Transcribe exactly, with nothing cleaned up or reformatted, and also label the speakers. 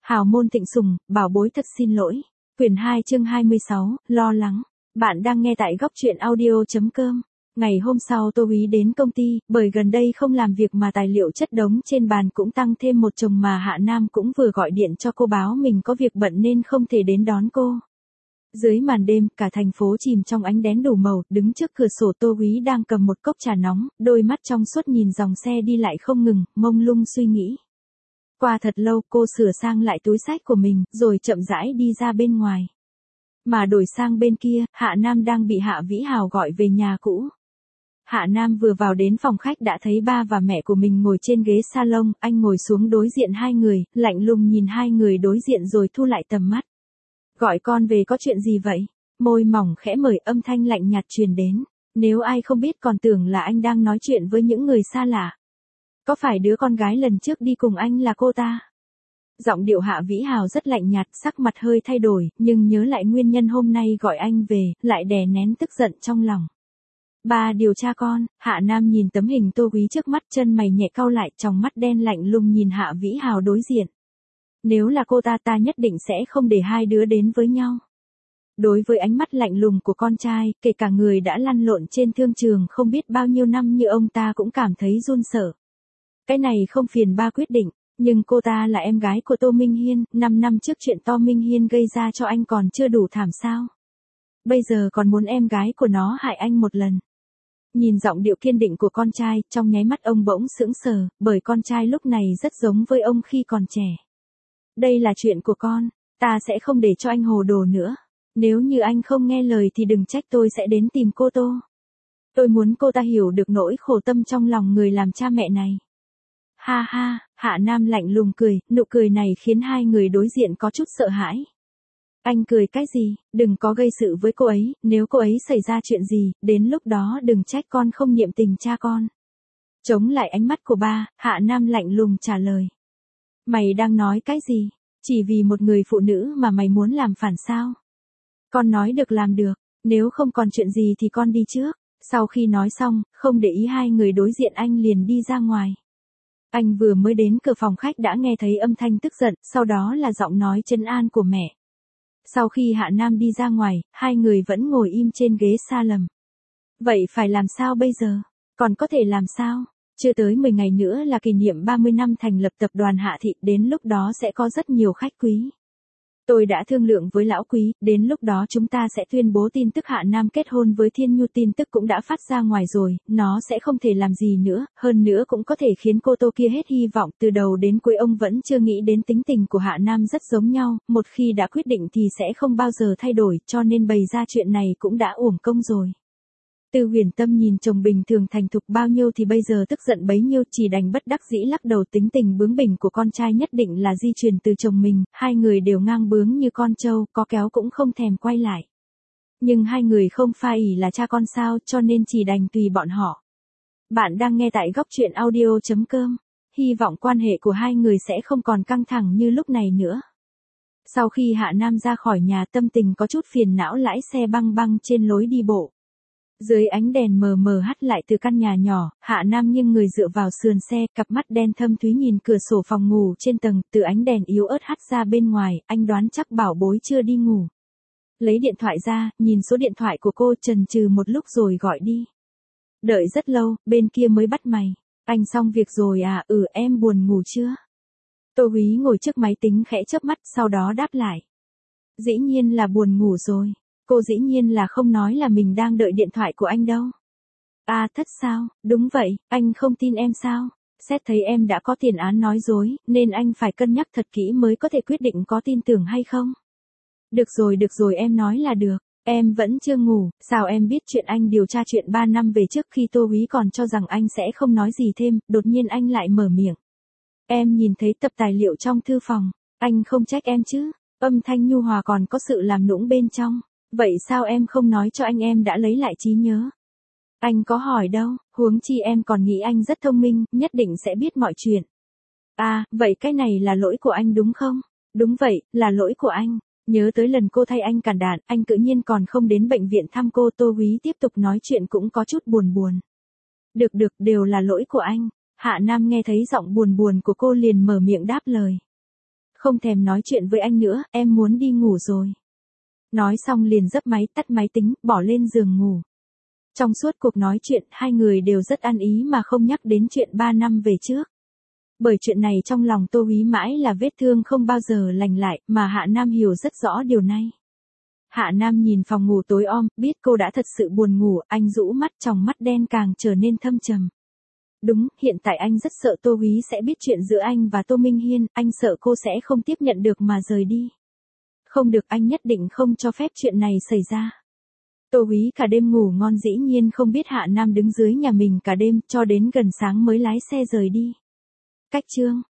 Speaker 1: Hào môn Thịnh Sùng, bảo bối thật xin lỗi. Quyển hai chương hai mươi sáu, lo lắng. Bạn đang nghe tại góc truyện audio.com. Ngày hôm sau Tô Úy đến công ty, bởi gần đây không làm việc mà tài liệu chất đống trên bàn cũng tăng thêm một chồng mà Hạ Nam cũng vừa gọi điện cho cô báo mình có việc bận nên không thể đến đón cô. Dưới màn đêm, cả thành phố chìm trong ánh đèn đủ màu, đứng trước cửa sổ Tô Úy đang cầm một cốc trà nóng, đôi mắt trong suốt nhìn dòng xe đi lại không ngừng, mông lung suy nghĩ. Qua thật lâu cô sửa sang lại túi xách của mình, rồi chậm rãi đi ra bên ngoài. Mà đổi sang bên kia, Hạ Nam đang bị Hạ Vĩ Hào gọi về nhà cũ. Hạ Nam vừa vào đến phòng khách đã thấy ba và mẹ của mình ngồi trên ghế salon, anh ngồi xuống đối diện hai người, lạnh lùng nhìn hai người đối diện rồi thu lại tầm mắt. Gọi con về có chuyện gì vậy? Môi mỏng khẽ mở, âm thanh lạnh nhạt truyền đến. Nếu ai không biết còn tưởng là anh đang nói chuyện với những người xa lạ. Có phải đứa con gái lần trước đi cùng anh là cô ta? Giọng điệu Hạ Vĩ Hào rất lạnh nhạt, sắc mặt hơi thay đổi, nhưng nhớ lại nguyên nhân hôm nay gọi anh về, lại đè nén tức giận trong lòng. Ba điều tra con. Hạ Nam nhìn tấm hình Tô Úy trước mắt, chân mày nhẹ cau lại, tròng mắt đen lạnh lùng nhìn Hạ Vĩ Hào đối diện. Nếu là cô ta ta nhất định sẽ không để hai đứa đến với nhau. Đối với ánh mắt lạnh lùng của con trai, kể cả người đã lăn lộn trên thương trường không biết bao nhiêu năm như ông ta cũng cảm thấy run sợ. Cái này không phiền ba quyết định, nhưng cô ta là em gái của Tô Minh Hiên, năm năm trước chuyện Tô Minh Hiên gây ra cho anh còn chưa đủ thảm sao? Bây giờ còn muốn em gái của nó hại anh một lần. Nhìn giọng điệu kiên định của con trai, trong nháy mắt ông bỗng sững sờ, bởi con trai lúc này rất giống với ông khi còn trẻ. Đây là chuyện của con, ta sẽ không để cho anh hồ đồ nữa. Nếu như anh không nghe lời thì đừng trách tôi sẽ đến tìm cô Tô. Tôi muốn cô ta hiểu được nỗi khổ tâm trong lòng người làm cha mẹ này. Ha ha, Hạ Nam lạnh lùng cười, nụ cười này khiến hai người đối diện có chút sợ hãi. Anh cười cái gì, đừng có gây sự với cô ấy, nếu cô ấy xảy ra chuyện gì, đến lúc đó đừng trách con không niệm tình cha con. Chống lại ánh mắt của ba, Hạ Nam lạnh lùng trả lời. Mày đang nói cái gì, chỉ vì một người phụ nữ mà mày muốn làm phản sao? Con nói được làm được, nếu không còn chuyện gì thì con đi trước. Sau khi nói xong, không để ý hai người đối diện anh liền đi ra ngoài. Anh vừa mới đến cửa phòng khách đã nghe thấy âm thanh tức giận, sau đó là giọng nói trấn an của mẹ. Sau khi Hạ Nam đi ra ngoài, hai người vẫn ngồi im trên ghế salon. Vậy phải làm sao bây giờ? Còn có thể làm sao? Chưa tới mười ngày nữa là kỷ niệm ba mươi năm thành lập tập đoàn Hạ Thị, đến lúc đó sẽ có rất nhiều khách quý. Tôi đã thương lượng với lão quý, đến lúc đó chúng ta sẽ tuyên bố tin tức Hạ Nam kết hôn với Thiên Nhu, tin tức cũng đã phát ra ngoài rồi, nó sẽ không thể làm gì nữa, hơn nữa cũng có thể khiến cô Tô kia hết hy vọng, từ đầu đến cuối ông vẫn chưa nghĩ đến tính tình của Hạ Nam rất giống nhau, một khi đã quyết định thì sẽ không bao giờ thay đổi, cho nên bày ra chuyện này cũng đã uổng công rồi. Tư Huyền Tâm nhìn chồng bình thường thành thục bao nhiêu thì bây giờ tức giận bấy nhiêu, chỉ đành bất đắc dĩ lắc đầu, tính tình bướng bỉnh của con trai nhất định là di truyền từ chồng mình, hai người đều ngang bướng như con trâu, có kéo cũng không thèm quay lại. Nhưng hai người không pha ỷ là cha con sao, cho nên chỉ đành tùy bọn họ. Bạn đang nghe tại góc truyện audio.com, hy vọng quan hệ của hai người sẽ không còn căng thẳng như lúc này nữa. Sau khi Hạ Nam ra khỏi nhà, tâm tình có chút phiền não lái xe băng băng trên lối đi bộ. Dưới ánh đèn mờ mờ hắt lại từ căn nhà nhỏ, Hạ Nam nghiêng người dựa vào sườn xe, cặp mắt đen thâm thúy nhìn cửa sổ phòng ngủ trên tầng, từ ánh đèn yếu ớt hắt ra bên ngoài, anh đoán chắc bảo bối chưa đi ngủ. Lấy điện thoại ra, nhìn số điện thoại của cô, chần chừ một lúc rồi gọi đi. Đợi rất lâu, bên kia mới bắt mày. Anh xong việc rồi à? Ừ, em buồn ngủ chưa? Tô Úy ngồi trước máy tính khẽ chớp mắt, sau đó đáp lại. Dĩ nhiên là buồn ngủ rồi. Cô dĩ nhiên là không nói là mình đang đợi điện thoại của anh đâu. À thất sao, đúng vậy, anh không tin em sao? Xét thấy em đã có tiền án nói dối, nên anh phải cân nhắc thật kỹ mới có thể quyết định có tin tưởng hay không. Được rồi được rồi, em nói là được, em vẫn chưa ngủ, sao em biết chuyện anh điều tra chuyện ba năm về trước? Khi Tô Úy còn cho rằng anh sẽ không nói gì thêm, đột nhiên anh lại mở miệng. Em nhìn thấy tập tài liệu trong thư phòng, anh không trách em chứ? Âm thanh nhu hòa còn có sự làm nũng bên trong. Vậy sao em không nói cho anh em đã lấy lại trí nhớ? Anh có hỏi đâu, huống chi em còn nghĩ anh rất thông minh, nhất định sẽ biết mọi chuyện. À, vậy cái này là lỗi của anh đúng không? Đúng vậy, là lỗi của anh. Nhớ tới lần cô thay anh cản đạn, anh tự nhiên còn không đến bệnh viện thăm cô. Tô Úy tiếp tục nói chuyện cũng có chút buồn buồn. Được được, đều là lỗi của anh. Hạ Nam nghe thấy giọng buồn buồn của cô liền mở miệng đáp lời. Không thèm nói chuyện với anh nữa, em muốn đi ngủ rồi. Nói xong liền dấp máy, tắt máy tính, bỏ lên giường ngủ. Trong suốt cuộc nói chuyện, hai người đều rất ăn ý mà không nhắc đến chuyện ba năm về trước. Bởi chuyện này trong lòng Tô Úy mãi là vết thương không bao giờ lành lại, mà Hạ Nam hiểu rất rõ điều này. Hạ Nam nhìn phòng ngủ tối om, biết cô đã thật sự buồn ngủ, anh rũ mắt, tròng mắt đen càng trở nên thâm trầm. Đúng, hiện tại anh rất sợ Tô Úy sẽ biết chuyện giữa anh và Tô Minh Hiên, anh sợ cô sẽ không tiếp nhận được mà rời đi. Không được, anh nhất định không cho phép chuyện này xảy ra. Tô Úy cả đêm ngủ ngon, dĩ nhiên không biết Hạ Nam đứng dưới nhà mình cả đêm, cho đến gần sáng mới lái xe rời đi. Cách chương